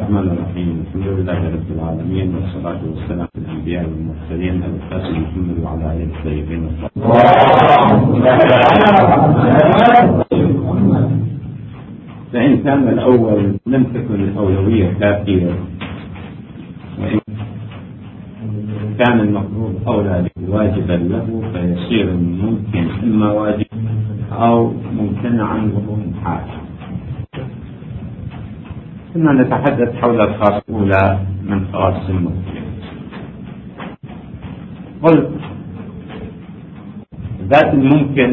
الرحمن الرحيم. الحمد لله رب العالمين، والصلاة والسلام على الأنبياء والمرسلين أبي القاسم محمد وعلى آله الطيبين الطاهرين. فإن كان الأول لم تكن الأولوية كافية، وإن كان المفروض أولى واجبا له فيصير ممكن إما واجب أو ممتنعا وهو محال. ثم نتحدث حول الخاص الأولى من خواص الممكن. قلت ذات الممكن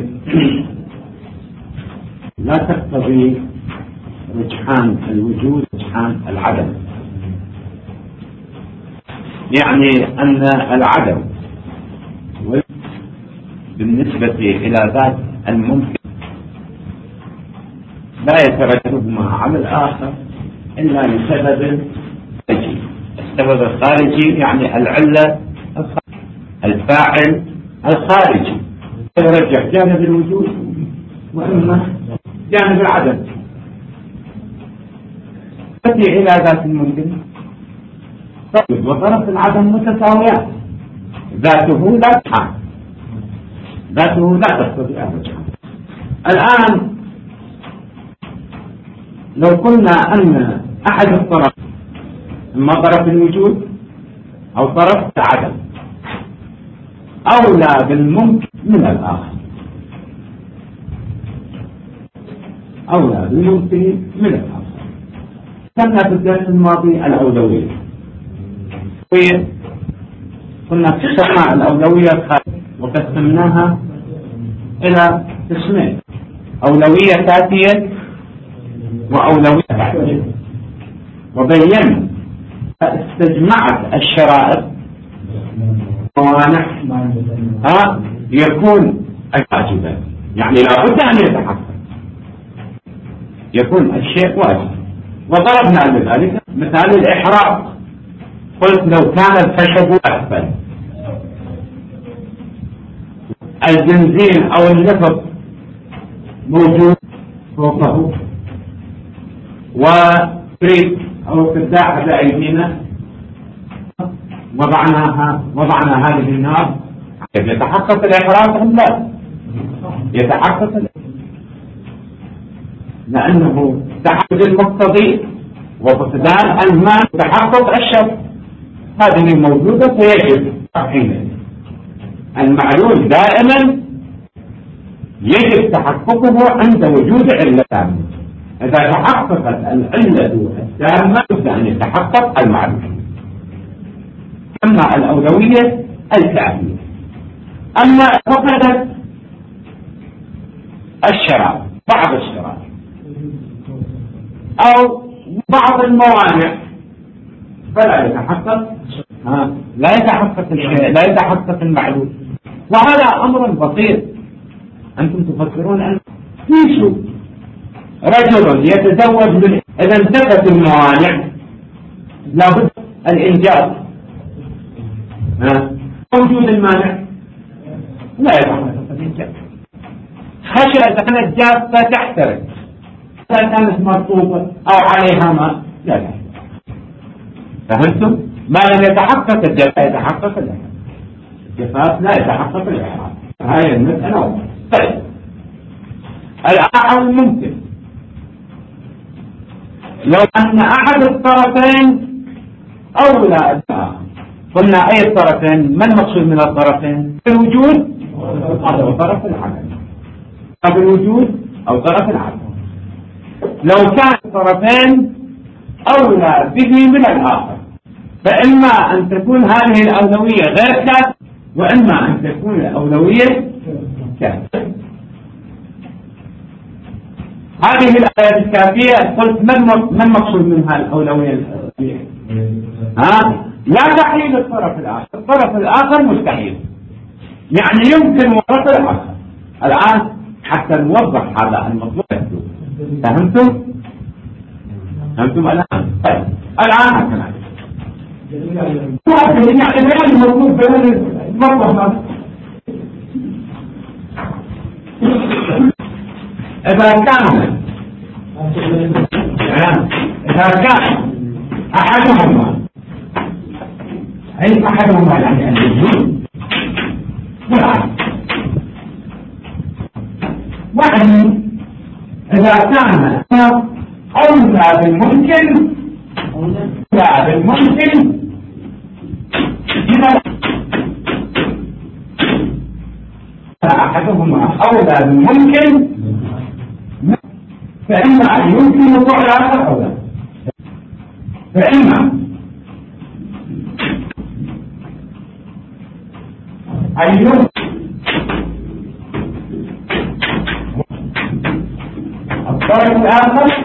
لا تقتضي رجحان الوجود رجحان العدم، يعني أن العدم بالنسبة إلى ذات الممكن لا يترتب على الآخر إلا لسبب خارجي. السبب الخارجي يعني العلة الفاعل الخارجي يرجح جانب الوجود وإما جانب العدم. تأتي إلى ذات الممكن وطرف العدم متساويان، ذاته لا تحال، ذاته لا تقتضي الرجحان. الآن لو قلنا أن أحد الطرف إما طرف الوجود أو طرف العدم أولى بالممكن من الآخر، أولى بالممكن من الآخر. كنا في الدرس الماضي الأولوية، كنا قسمنا الأولوية الخارجية وقسمناها إلى قسمين: أولوية ذاتية وأولوية بعدية، وبينا استجمعت الشرائط موانع يكون واجبا، يعني لابد أن يتحقق يكون الشيء واجب. وضربنا لذلك مثال الإحراق، قلت لو كان الخشب أسفل البنزين أو النفط موجود فوقه وكريت أو قداحة بأيدينا وضعنا هذه النار، يتحقق الإحراق أم لا؟ يتحقق، لأنه تحقق المقتضي وفقدان الماء تحقق الشر، هذه موجودة فيجب حينئذ المعلول دائما يجب تحققه عند وجود علة تامة. إذا تحققت العلة التامة يجب أن يتحقق المعلول. أما الأولوية الكافية، أما فقدت الشرائط بعض الشرائط أو بعض الموانع فلا يتحقق لا يتحقق الشيء، لا يتحقق المعلول. وهذا أمر بسيط، أنتم تفكرون أن كيف رجل يتزوج إذا انتفت الموانع لابد الإنجاب، وجود المانع لا يتحقق الإنجاب. خشية إذا كانت جافة تحترق، إذا كانت مرطوبة أو عليها ماء لا تحترق. فهمتم؟ ما لم يتحقق الجفاف يتحقق الجفاف، لا يتحقق الإحراق. هاي المسألة. طيب الآخر ممكن لو أن أحد الطرفين أولى الآخر. قلنا أي الطرفين؟ ما المقصود من الطرفين؟ الوجود أو طرف العدم، طرف الوجود أو طرف العدم. لو كان الطرفين أولى به من الآخر فإما أن تكون هذه الأولوية غير كافية وإما أن تكون الأولوية كافية. هذه الآيات الكافية قلت ما المقصود منها الأولوية الكافية؟ لا تحيل الطرف الآخر، الطرف الآخر مستحيل، يعني يمكن وقت الآخر. الآن حتى نوضح هذا المطلوب. فهمتم الآن؟ طيب الآن كذلك يعني بيان المطلوب بيان المطلوب. إذا كان أحدهما، أي أحدهما يعني الوجود والعدم. يعني إذا كان أولى بالممكن إذا أحدهما أولى بالممكن فإما أن يمكن وقوع الآخر أو لا، فإما أن يمكن الطرف الآخر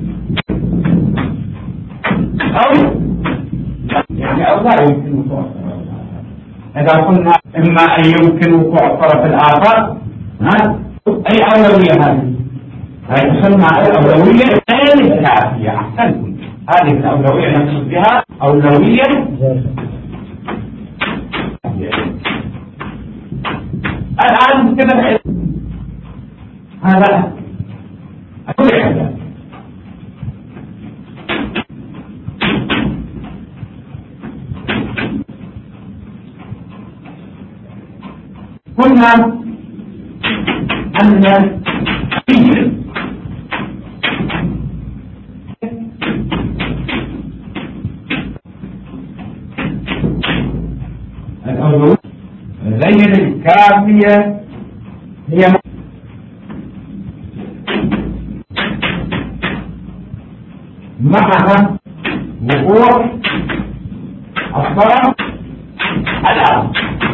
أو يعني أو لا يمكن وقوع. إذا قلنا إما أن يمكن وقوع الطرف الآخر أي أولوية هذه تسمى الأولوية الكافية. أحسنتم، هذه الأولوية نقصد بها أولوية. الآن كده هذا أقول هذا قلنا أن الأولوية غير الكافية هي معها وقوع الطرف الآخر،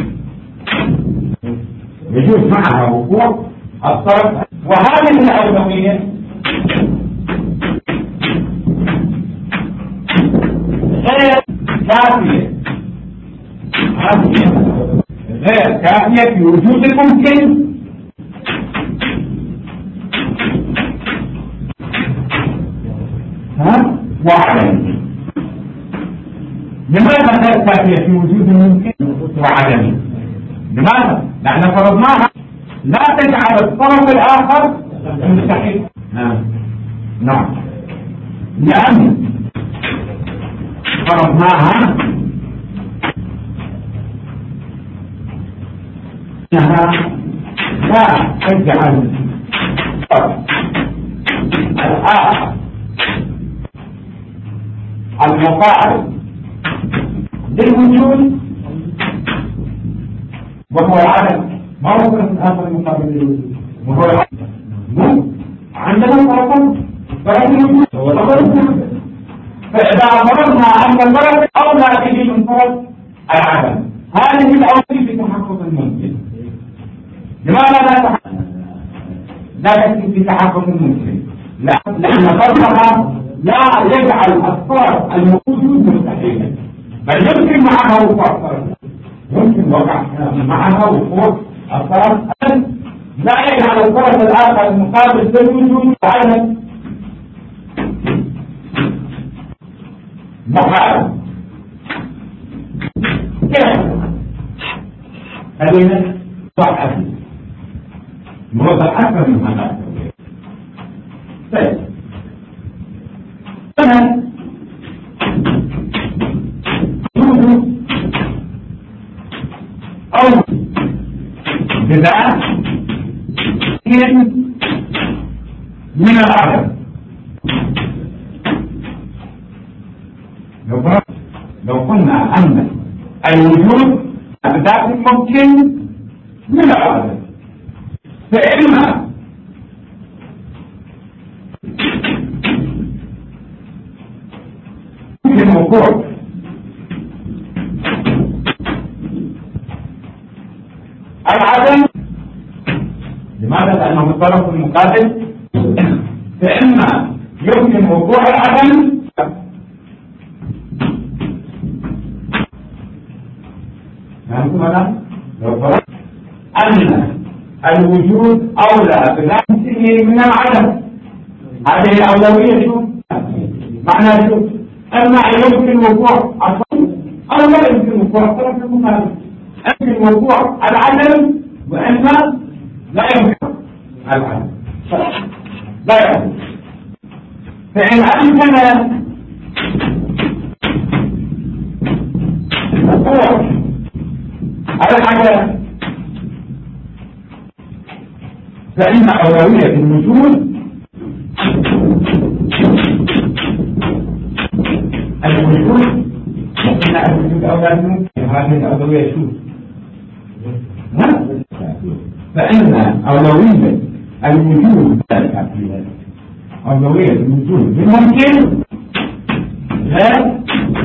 يجوز معها وقوع الطرف. وهذه الأولوية غير كافية، غير كافية في وجود الممكن وعدمه. لماذا غير كافية في وجود الممكن وعدمه؟ لماذا؟ لأن فرضناها لا تجعل الطرف الآخر مستحيل. نعم، لأن فرضناها أنها لا تجعل الطرف الآخر المقابل للوجود وهو العدم. ما هو الطرف الآخر المقابل للوجود؟ وهو العدم. عندنا طرف الوجود، فإذا فرضنا أن الطرف أولى به من طرف العدم، هذه الأولى في تحقق الممكن. لماذا لا تكفي في تحقق الممكن؟ لأن فرضها لا يجعل الطرف الموجود مستحيلا، بل يمكن معها وقوع الطرف، يمكن وقع معها وقوع الطرف، لا يجعل الطرف الآخر المقابل للوجود عدم محال. كيف؟ خلينا صح موضح أكثر من هذا. طيب أنا أو بداية من العدم. لو قلنا أن الوجود بداية ممكن من العدم، فإما يمكن وقوع العدم. لماذا؟ لأنه الطرف المقابل. فإما يمكن وقوع العدم لو فرض أن الوجود أولى بذاته من العدم، هذه الأولوية شو؟ معنى شو؟ أما يمكن وقوع الطرف أو لا يمكن وقوع الطرف المقابل، يمكن وقوع العدم وإما لا يمكن العدم، لا يمكن. فإن أمكن العدم فإن أولوية الوجود إن الوجود أولى ممكن هذه الأولوية شو؟ فإن أولوية الوجود أولوية الوجود ممكن لا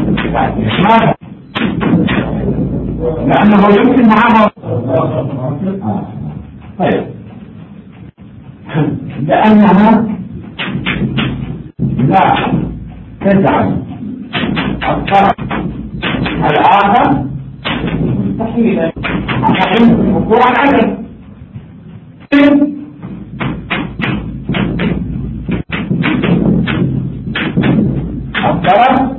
لأنه يمكن معها طيب لأنها لا تجعل الطرف الآخر مستحيلا يمكن وقوع العدم الطرف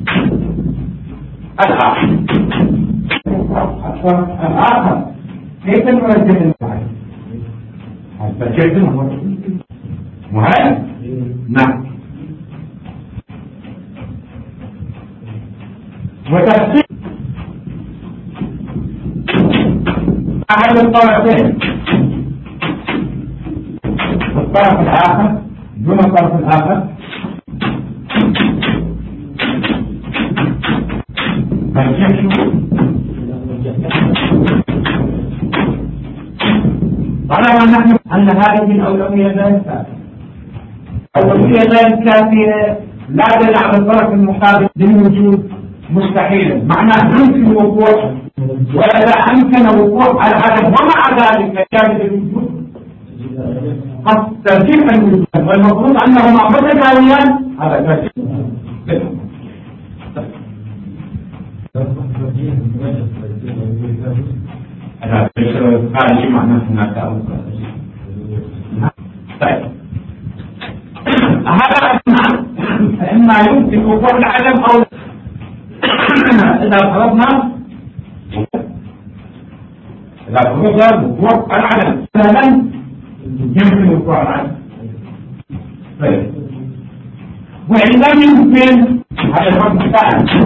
الآخر كيف نرجم المعين؟ هذا شيء مهم؟ نعم. وتفسير أحد الطرفين الطرف الآخر دون الطرف الآخر طالما نحن أن هذه الأولوية غير كافية أولوية غير كافية لا تجعل الطرف المقابل للوجود مستحيلا معناه يمكن وقوع وإذا أمكن وقوع العدم ومع ذلك كان الوجود قد ترتيب الوجود والمفروض أنهما متساويان هذا ترتيب هذا خارجي معناه هناك أو طيب هذا فإما يمكن وقوع العدم أو إذا فرضنا وقوع العدم فهلا يمكن وقوع العدم طيب وإن لم يمكن هذا الرد الثاني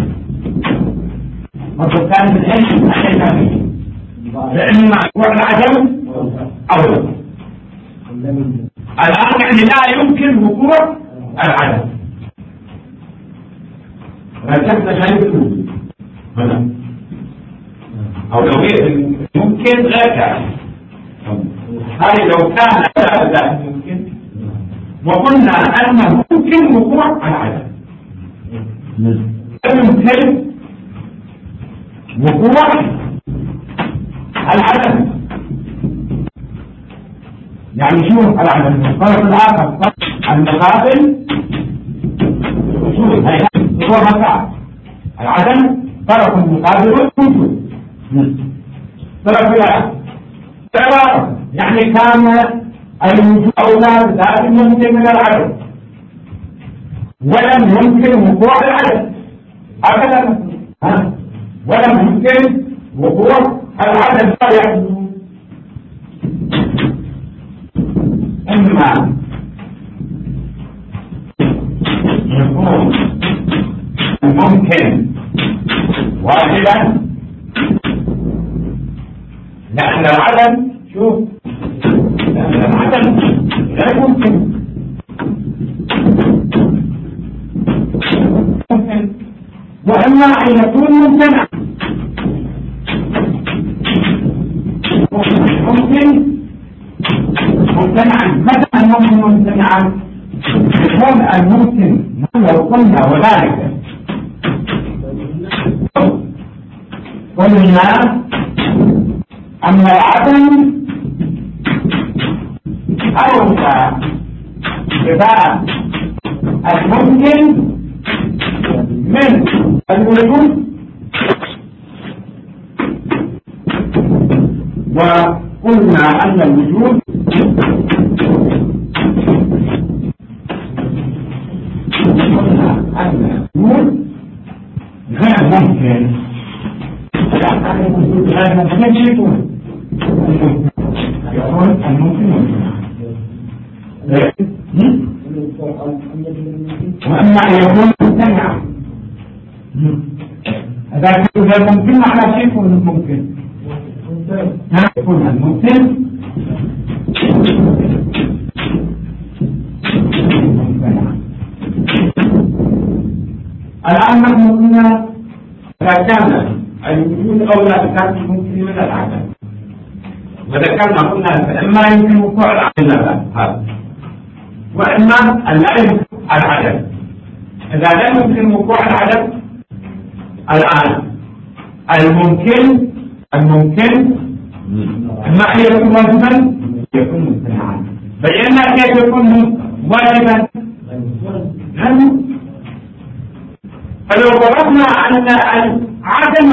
الرد الثاني من أين فإما وقوع العدم أو الآن يعني لا يمكن وقوع العدم رجعنا شيء بالوجود أو لو يمكن غير كافي هذه لو كان ذلك ممكن وقلنا أنه ممكن وقوع العدم يمكن وقوع العدم يعني شو العدم الطرف الآخر المقابل الوجود هو مكان العدم طرف مقابل الوجود طرف الآخر يعني كان الوجود أولى ذات ممكن من العدم ولم يمكن وقوع العدم هكذا ولم يمكن وقوع العدم إما يكون ممكن واجبا لأن العدم شوف لأن العدم لا ممكن وإما أن يكون ممتنع ممتنعا متى ممكن ممتنعا يكون الممكن لو قلنا وذلك قلنا أن العدم أولى بباب الممكن من الوجود وقلنا أن الوجود غير ممكن غير ممكن يكون الممكن وأما أن يكون ممتنعا إذا كان غير ممكن معناه شيء يكون ممكن. يكون الممكن الآن نحن قلنا إذا كان الوجود أولى بكان ممكن من العدم، وذكرنا قلنا فإما يمكن وقوع العدم هذا، وإما أن لا يمكن العدم. إذا لا يمكن وقوع العدم الآن الممكن إما أن يكون واجبا يكون ممتنعا. بينا كيف يكون واجبا. فلو فرضنا أن العدم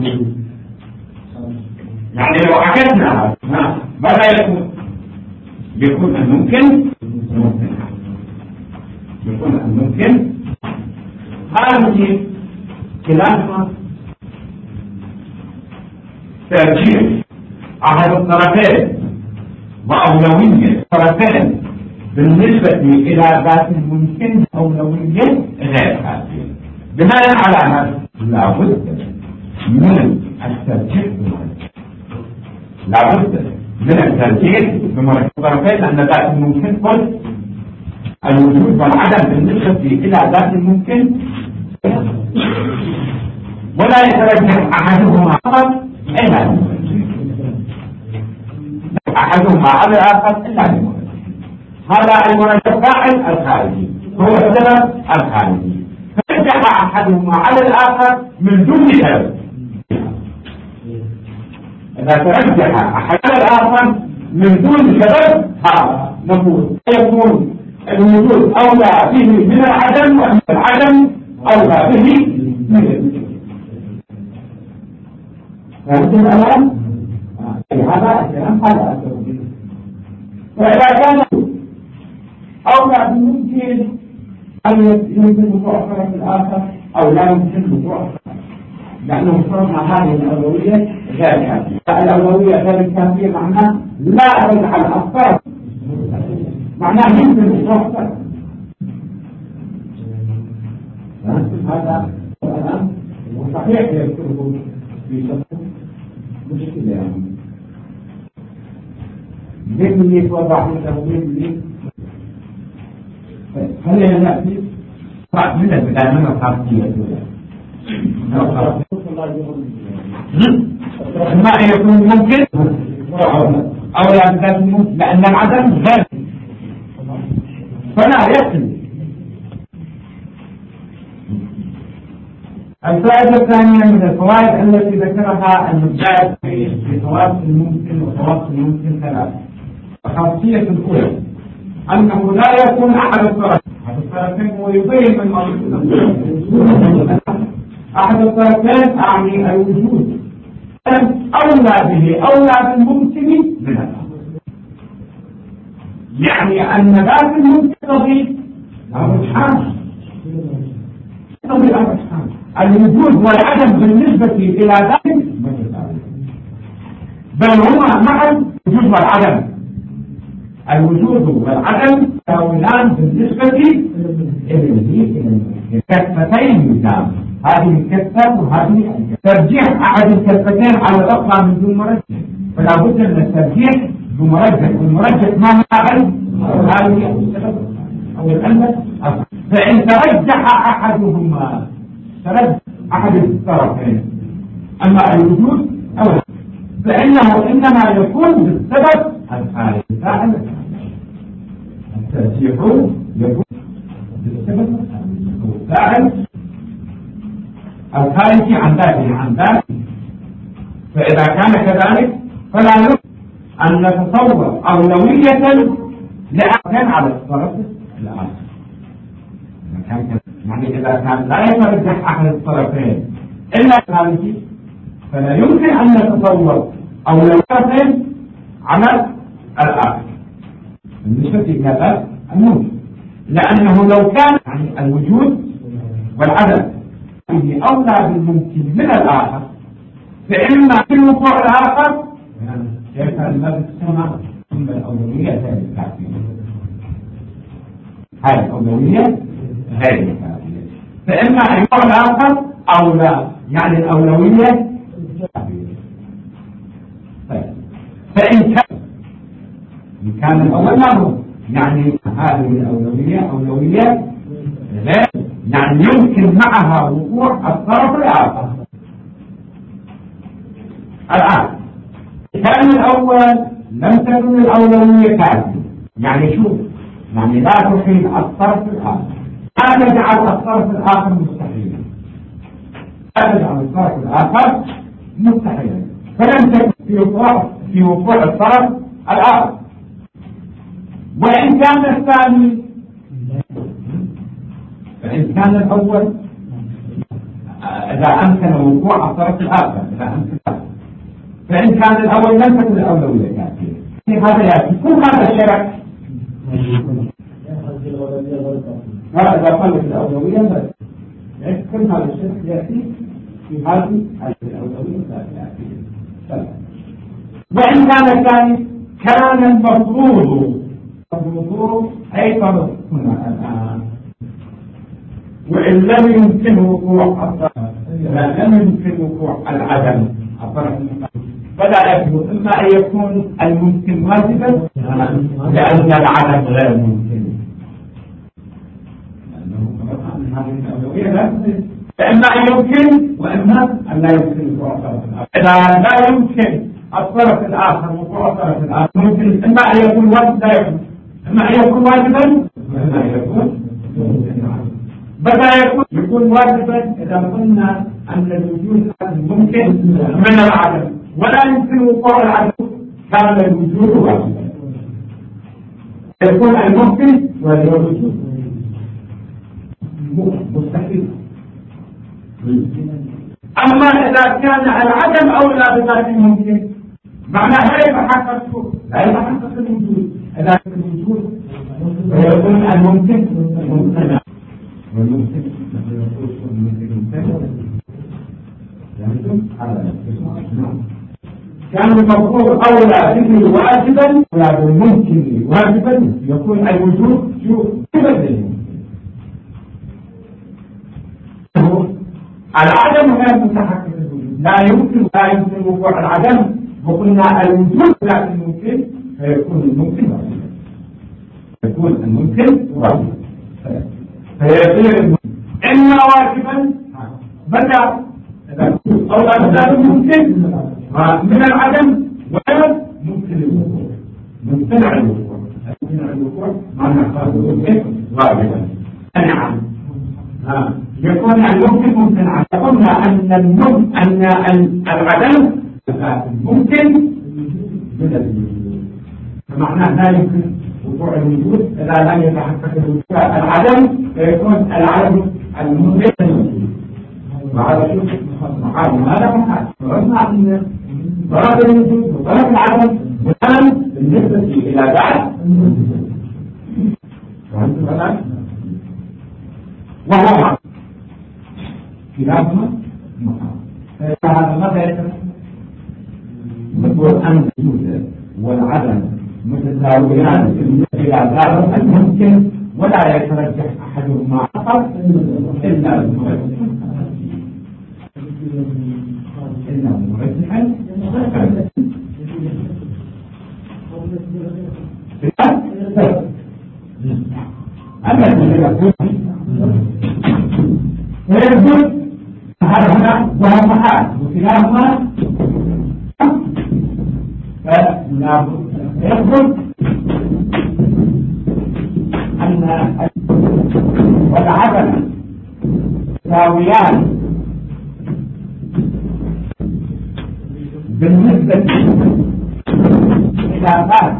يعني لو عكسنا ماذا يكون الممكن ممتنعا، يكون الممكن. هذه كلاهما ترجيح أحد الطرفين وأولوية الطرفين بالنسبة إلى ذات الممكن أولوية غير هذه. بناء على هذا لابد من الترجيح بمرجع، لابد من الترجيح بمرجع الطرفين أن ذات الممكن قل الوجود والعدم بالنسبة إلى ذات الممكن، ولا يترجح أحدهما فقط إلا أحدهما على الآخر إلا بمرجع. هذا المرجع فاعل الخارجي هو السبب الخارجي، فرجح أحدهما على الآخر من دون سبب. إذا ترجح أحد على الآخر من دون سبب هذا نقول يكون الوجود أولى به من العدم، وأن العدم أولى به من الوجود. فهمتم الآن؟ هذا الكلام هذا. فإذا كان أولى بالممكن أن يمكن وقوع الطرف الآخر أو لا يمكن وقوع، لأنه فرضنا هذه الأولوية غير كافية. الأولوية غير كافية معناه لا أرجع الأفكار، معناه يمكن وقوع الطرف. هذا الآن وصحيح يذكره في شخص مشكلة يعني مين اللي يتوضع له مين خلينا نأتي بعد من البداية من الخارجية ما يكون ممكن أو لا بذات ممكن، لأن العدم غير فلا يقل. الفائدة الثانية من الفوائد التي ذكرها المجاهد في خواص الممكن وخواص الممكن ثلاثة. الخاصية الأولى أنه لا يكون أحد الطرفين ويبين من أحد الطرفين أعني الوجود أولى به أولى بالممكن من الآخر، يعني أن ذات الممكن تضيف الرجحان الوجود والعدم بالنسبة إلى ذلك بل هما معا الوجود والعدم. الوجود والعدم يساويان بالنسبة إلى الكفتين قدام، هذه الكفة وهذه الكفة. ترجيح أحد الكفتين على الأخرى من دون مرجح، فلا بد من الترجيح بمرجح، والمرجح ما هو هذه أو الألة. فإن ترجح أحدهما ترجح أحد الطرفين أما الوجود أو فإنه إنما يكون بالسبب الخارجي. الترجيح يكون بالسبب الفاعل الخارجي عن ذاته. فإذا كان كذلك فلا يمكن أن نتصور أولوية لأحد على الطرف الآخر. يعني إذا كان لا يترجح أحد الطرفين إلا الخارجي فلا يمكن أن نتصور أولوية على الآخر بالنسبة إلى الممكن، لأنه لو كان يعني الوجود والعدم أولى بالممكن من الآخر فإما في الوقوع الآخر كيف الذي تسمى ثم الأولوية غير الكافية. هذه الأولوية غير الكافية، فإما الوقوع الآخر أولى يعني الأولوية. فإن كان الأول معروف يعني هذه الأولوية أولوية غير يعني يمكن معها وقوع الطرف الآخر. الآن كان الأول لم تكن الأولوية كافية يعني شوف يعني لا تحيل الطرف الآخر لا تجعل الطرف الآخر مستحيلا لا تجعل الطرف الآخر مستحيلا فلم تكن في وقوع الطرف الآخر. وإن كان الثاني فإن كان الأول إذا أمكن وقوع الطرف الآخر إذا أمكن فإن كان الأول لم تكن الأولوية كافية هذا يأتي كل هذا الشرع إذا قلت الأولوية بس كل هذا الشرع يأتي في هذه الأولوية الكافية. وإن كان الثاني كان المفروض أي فرض هنا الآن وإن لم يمكن وقوع الطرف إذا لم يمكن وقوع العدم الطرف فلا يجوز إما أن يكون الممكن واجبا لأن العدم غير ممكن فإما أن يمكن وإما أن لا يمكن وقوع الطرف الآخر. إذا لا يمكن الطرف الآخر وقوع الطرف الآخر ممكن إما أن يكون واجبا لا يكون إما أن يكون واجبا وإما أن يكون بدأ يكون واجبا إذا قلنا أن الوجود ممكن من العدم ولا يمكن وقوع العدم كان الوجود واجبا يكون الممكن والوجود مستحيل. أما إذا كان العدم أولى بذات الممكن معناه لا يتحقق الوجود إذا كان الوجود ويكون الممكن ممتنع والممكن كان المفروض أولى به واجبا ولا بالممكن واجبا يكون الوجود العدم غير متحقق الوجود لا يمكن وقوع العدم وقلنا الوجود لكن ممكن فيكون الممكن واجبا يكون الممكن واجبا فيصير إما واجبا بدأ أو أبدأ ممكن من العدم ولا ممكن الوقوع ممتنع الوقوع معنى قال ممكن واجبا نعم يكون الممكن ممتنعا. قلنا أن العدم ممكن من الوجود فمعناه لا يمكن وقوع الوجود إذا لم يتحقق الوجود العدم يكون العدم الممكن وهذا شوف محال هذا محال فرضنا أن ضرب الوجود وضرب العدم مثلا بالنسبة إلى ذات وهو محال كلاهما محال فهذا ماذا يتم نقول أن الوجود والعدم متساويان بالنسبة إلى ذات الممكن ولا يترجح أحدهما آخر إلا المرجح إنه مرجحا الذي يقول هذا وهو محال وكلاهما يقول أن والعدم ساويان بالنسبة إلى ذات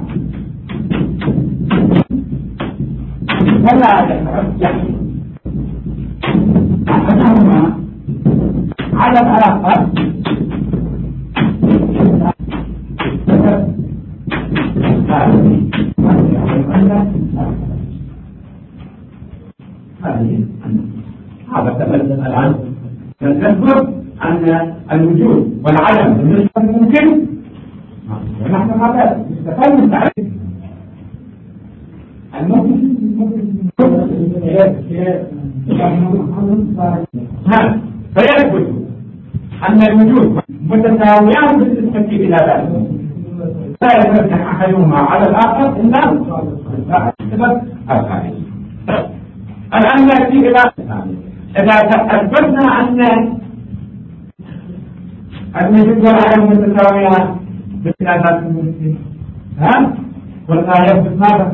فلا يترجح أحدهما على الآخر هذا تبدل الآن نذكر أن الوجود والعدم بالنسبة ممكن ونحن هذا نستفاد من تعريف الممكن فيثبت أن الوجود متساويان بالنسبة إلى ذلك، لا يرجح أحدهما على الآخر إلا السبب الخارجي. الآن نأتي إلى إذا أثبتنا أن الوجود والعدم متساويان بالخلافات الممكن، قلنا يثبت ماذا؟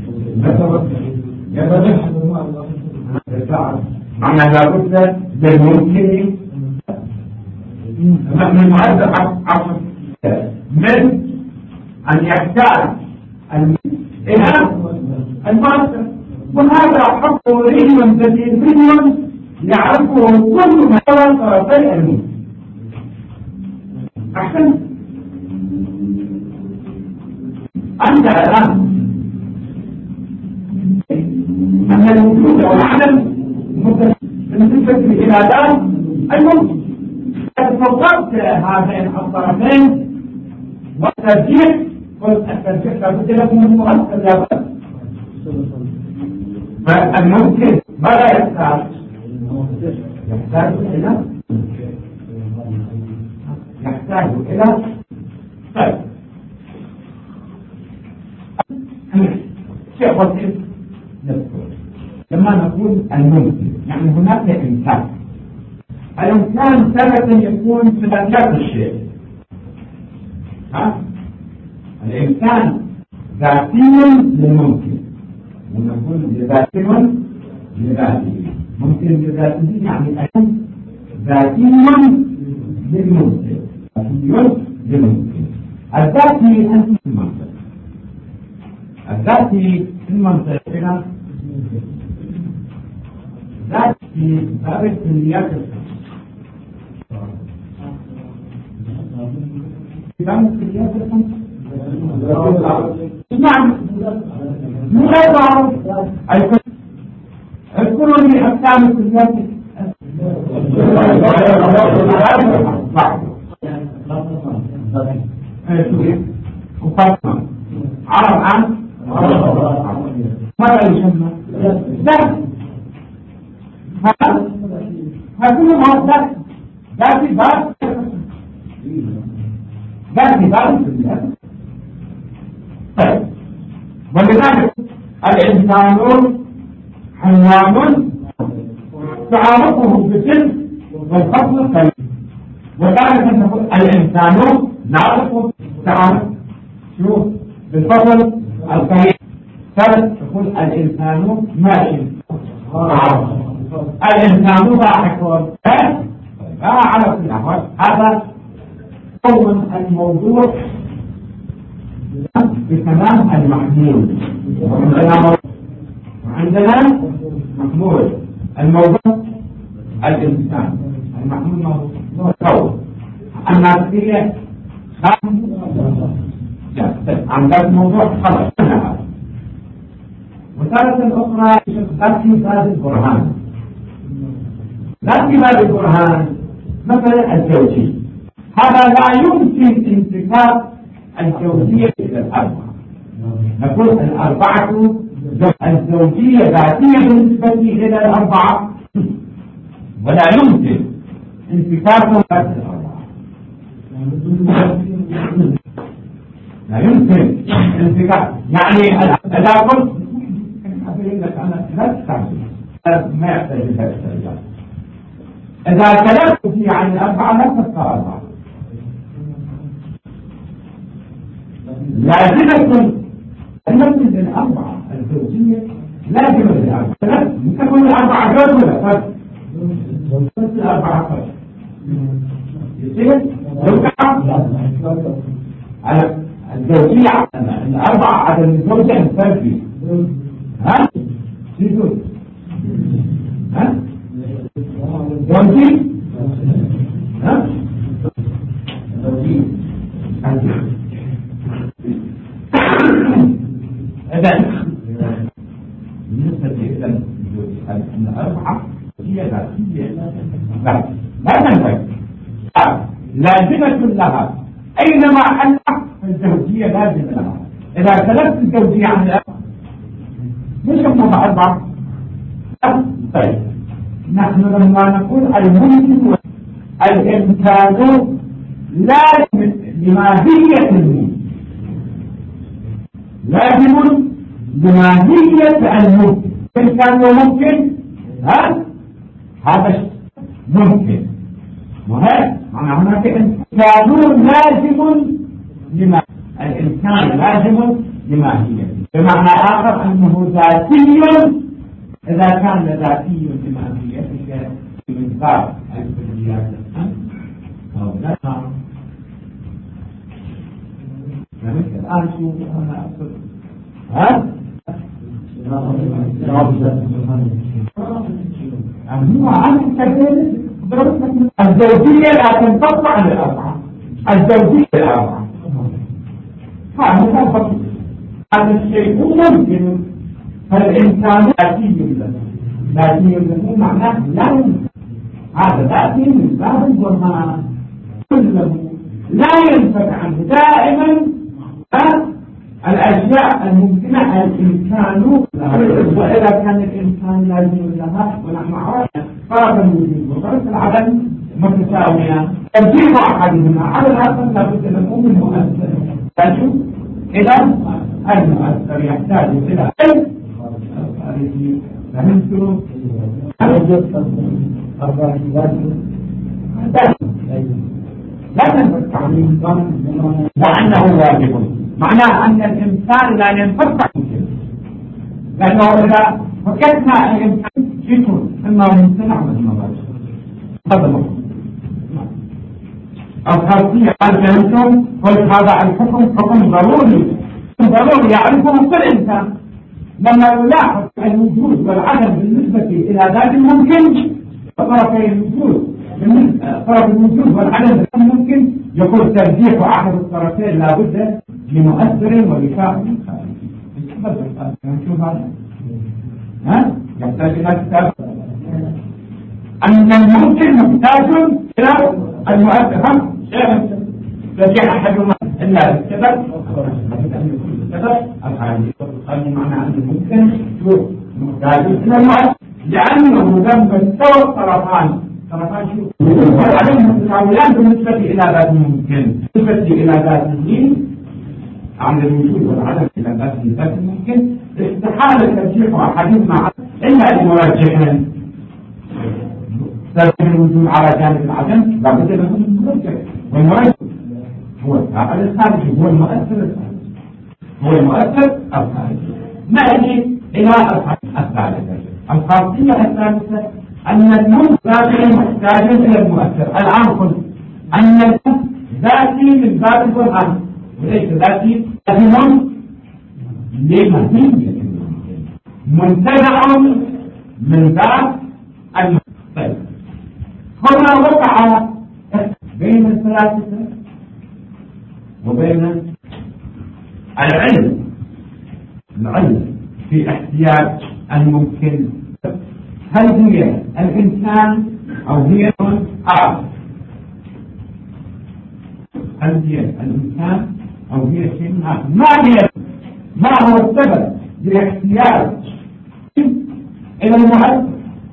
معنى لابد للممكن من معدل عصر من أن يحتاج إلى المؤثر، وهذا حق رجل بديهي يعرفه كل ما يرى طرفي الموت. أحسن أنت الآن أن الوجود والعدم بالنسبة إلى ذلك الممكن. تصورت هذين الطرفين والترجيح، قلت الترجيح لابد له من مؤثر لابد، فالممكن ماذا يحتاج إلى طيب شيء بسيط نذكر لما نقول الممكن، يعني هناك إمكان. الإمكان تارة يكون في ذات الشيء، الإمكان ذاتي للممكن، ونقول ذاتي لذاته، ممكن لذاته يعني أيضا ذاتي للممكن، ذاتي للممكن. الذاتي أنت في المنطق، الذاتي في المنطق هنا ذاتي باب كليات نعم مغير اذكروا لي أحكام كليات عرب عن ماذا يسمى ذات، هذا ما ذات ذاتي باب ذاتي باب طيب. ولذلك الإنسان حيوان تعارفه بالجنس والفصل الكلام، وذلك نقول الإنسان نعرفه تعارف شو بالفصل الكلام. ثالث تقول الإنسان ماشي، الإنسان ضاحك على كل الأحوال. هذا أول الموضوع بتمام المحمول، وعندنا محمول الموضوع الإنسان، المحمول هو الكون. أما فيه عندك موضوع خلص. وثالثا الأخرى تأتي باب البرهان، تأتي باب البرهان مثلا الزوجي، هذا لا يمكن انتفاع الزوجية إلى الأربعة. نقول الأربعة الزوجية ذاتية بالنسبة إلى الأربعة، ولا يمكن انتفاعهم إلى الأربعة، لا يمكن انتفاع. يعني إذا قلت أنا لا تستعمل ما يحتاج إلى الاسترجاع، إذا كلمت فيه عن الأربعة لا تبقى أربعة، لازمة المثل للأربعة الزوجية لازمة للأربعة، تكون الأربعة جوز ولا فرد؟ بس الأربعة فرد يصير على الزوجية الأربعة على الزوجة الفرد فيه يجوز زوجي إذن بالنسبة إلى الأربعة هي ذاتية لا تنفك، لازمة لها أينما حلت الزوجية لازمة لها. إذا سلبت الزوجية عن الأربعة مش يسمونها أربعة. طيب نحن لما نقول الممكن الإمكان لازم لماهية الممكن، لازم لماهية الممكن. الإمكان ممكن، هذا ممكن، وهذا معنى هناك إمكان لازم لما الإمكان لازم لماهيته، بمعنى آخر أنه ذاتي إذا كان ذاتي لماهيتك من باب الكليات أو لا. الآن شو أنا أقصد هو عن الزوجية لا تنفصل عن الأربعة، الزوجية الأربعة هذا الشيء ممكن، فالإنسان ذاتي له، ذاتي له معناه لا ينفع، هذا ذاتي من باب البرهان كله لا ينفع عنه دائما. الأشياء الممكنة الإمكان، وإذا كان الإمكان لازم لها، ونحن عرفنا طرف الوجود وطرف العدم متساويان، ترجيح أحدهما على الآخر لابد أن نقوم بالمؤثر. إذا المؤثر يحتاج إلى فهمتوا؟ لا تنفك عن الإنسان وأنه واجب، معناه أن الإنسان لا ينفك عنه، لأنه إذا فكتنا الإنسان يكون إما ممتنع وإما واجب. هذا مفهوم الخاصية. قال فهمتم؟ قلت هذا الحكم حكم ضروري، ضروري يعرفه كل إنسان. لما يلاحظ الوجود والعدم بالنسبة إلى ذات الممكن، طرفي الوجود طرف الوجود والعدم ممكن، يقول ترجيح أحد الطرفين لابد لمؤثر ولفاعل خارجي. نشوف هذا يحتاج إلى كتاب أن الممكن محتاج إلى المؤثر. ترجيح أحدهما إلا بالسبب الخارجي. معنى أن الممكن محتاج إلى المؤثر، لأنه لما استوى الطرفان والعدم متساويان بالنسبة إلى ذات الممكن، بالنسبة إلى ذات الممكن عن الوجود والعدم إلى ذات الممكن، استحالة ترجيح أحدهما إلا لمرجحين. ترجيح الوجود على جانب العدم لابد له من مرجح، والمرجح هو الفاعل الخارجي، هو المؤثر الخارجي، هو المؤثر الخارجي. نأتي إلى الثالثة، الخاصية الثالثة أن النوم ذاتي محتاج إلى المؤثر. الآن قلت أن النوم ذاتي من باب القرآن وليس ذاتي لازم لماهية منتزع من باب المؤثر. هنا وقع بين الثلاثة وبين العلم في احتياج الممكن. هل هي الإنسان أو هي آخر؟ هل هي الإنسان أو هي شيء آخر؟ ما هو السبب لاحتياج إلى المؤثر؟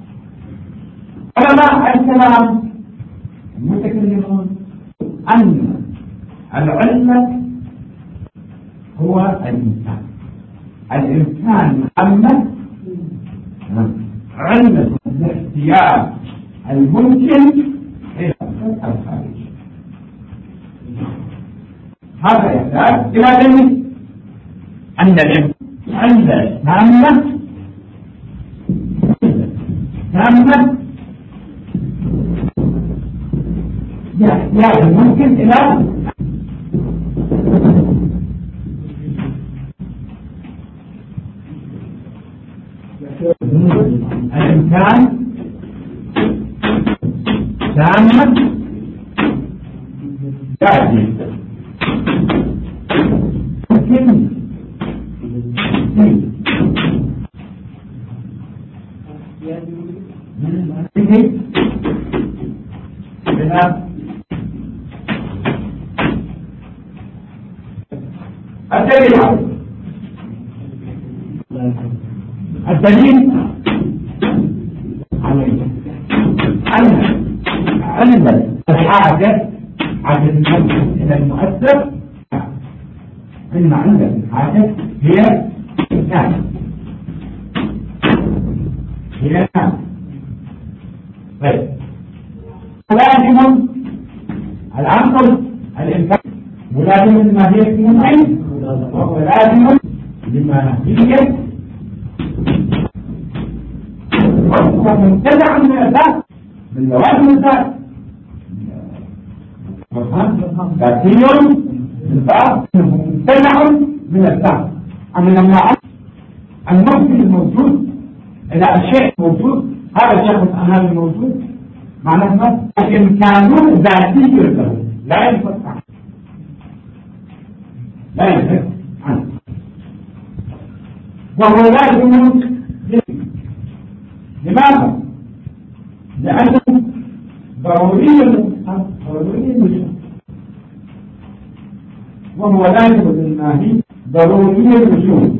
علماء الكلام المتكلمون أن العلم هو الإنسان. الإنسان محمد علم الاحتياج الممكن إلى الخارج. هذا يحتاج إلى دليل أن الإنسان تامة الاحتياج الممكن إلى الإمكان تامة ذاتي ممكن الدليل عليه أن الحاجة عدد الممكن إلى المؤثر إن عندك الحاجة هي كام هي كام. طيب لازم العنصر الإنسان ولازم الماهية ممكن ولازم الماهية ومنتزع من الأساس من لوازم الذات ذاتي البعض ممتنع من الذات. أما لما الممكن الموجود إلى الشيء موجود هذا الشخص أمامي موجود معناه الإمكان ذاتي له لا ينفك عنه لا ينفك عنه وهو لازم. لماذا؟ لأنه ضروري وهو لازم للماهي ضروري الوجود.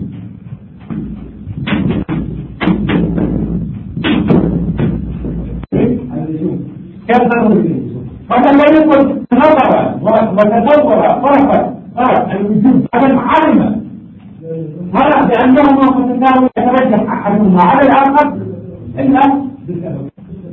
كيف ضروري الوجود؟ فمن لا يقول نظر وتدور فرق الوجود هذا علم هذا بأنهما متساوي يترجح أحدهما على الآخر إلا بسبب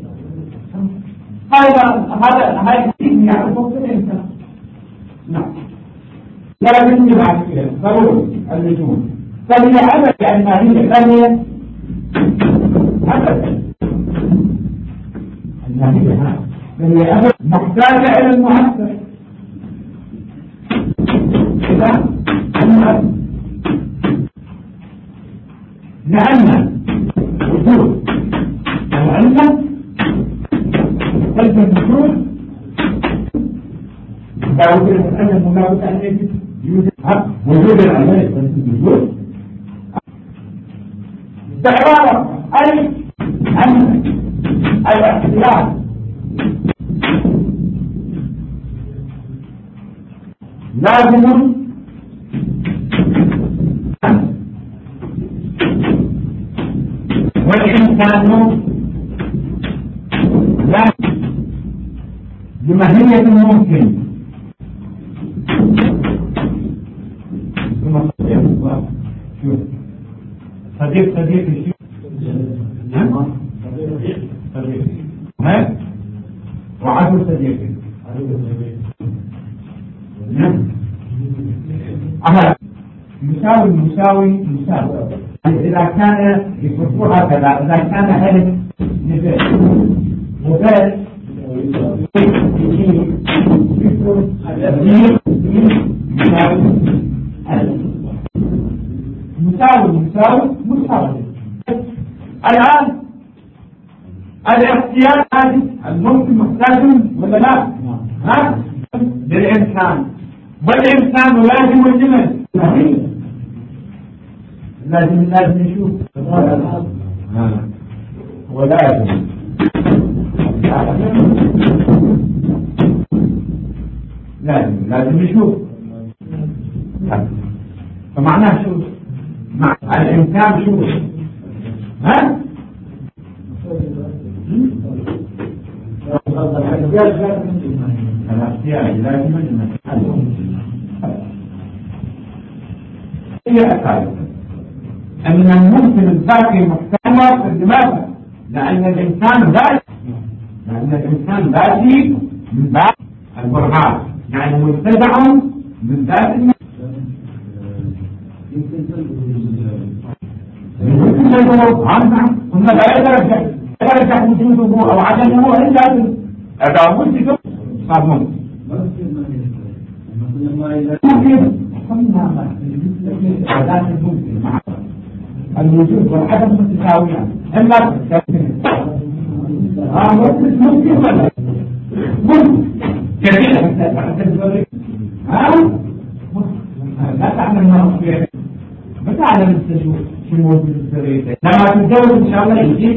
هذا يعرفه في الإنسان. نعم لكن بعد كده ضروري الوجود فهي أبد الماهية فهي أبد الماهية فهي أبد محتاجة إلى المؤثر. إذا لأن وجود العلم قلب الوجود لا وجود العلم ولا وجود أن يوجد وجود العلم والوجود بعبارة أي أن الاختيار لازم والإنسان لا بماهية ممكن صديق الشيء صديق وعدو صديق مساوي إذا كان يصفوا هكذا إذا كان هذا نفس وبال مساوي الآن الاختيار هذه الممكن محتاج ولا لا؟ للإنسان والإنسان لازم الجمل لازم نشوف ولازم لازم نشوف فمعناه شو مع الإمكان شو الاحتياج لازم هي أساس أن الممكن الذاتي محتمل في الدماغ لأن الإنسان ذاتي من ذات البرهان يعني منتزع من ذات يمكن تنظر عنها ثم لا يترجح وجوده أو عدمه إلا إذا وجد صار ممكن الوجود والعدم متساويان إلا ممكن ولا كثير لا تعلم ما أصبح ما تعلم شو موجود السرية لما تتجوز إن شاء الله يجي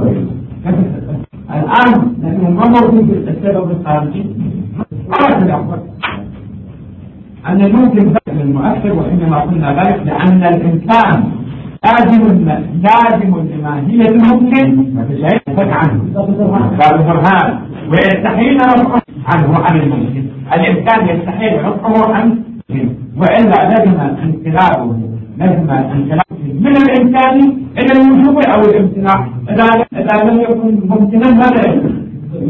الآن لأنه ما موجود السبب الخارجي ما الأفضل أن ممكن المؤثر وإنما قلنا ذلك لأن الإنسان لازم لماهية ممكن ما في شيء يفك عنه قال برهان ويستحيل عنه عن الممكن. الإمكان يستحيل رفعه عن وإلا لازم انقلابه من الإمكان إلى الوجوب أو الامتناع. إذا لم يكن ممكنا ماذا يكون؟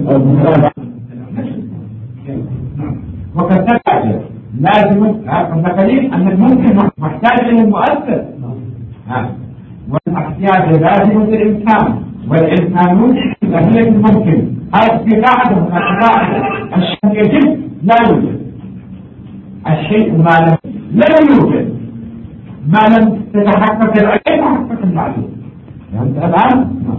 وكذلك لازم الدليل أن الممكن محتاج إلى المؤثر، والاحتياج لازم الإمكان، والإمكان هي الممكن. هذا في قاعدة من القواعد. الشيء يجب لا يوجد، الشيء ما لم يوجد ما لم تتحقق العين تحقق المعلوم. يعني الآن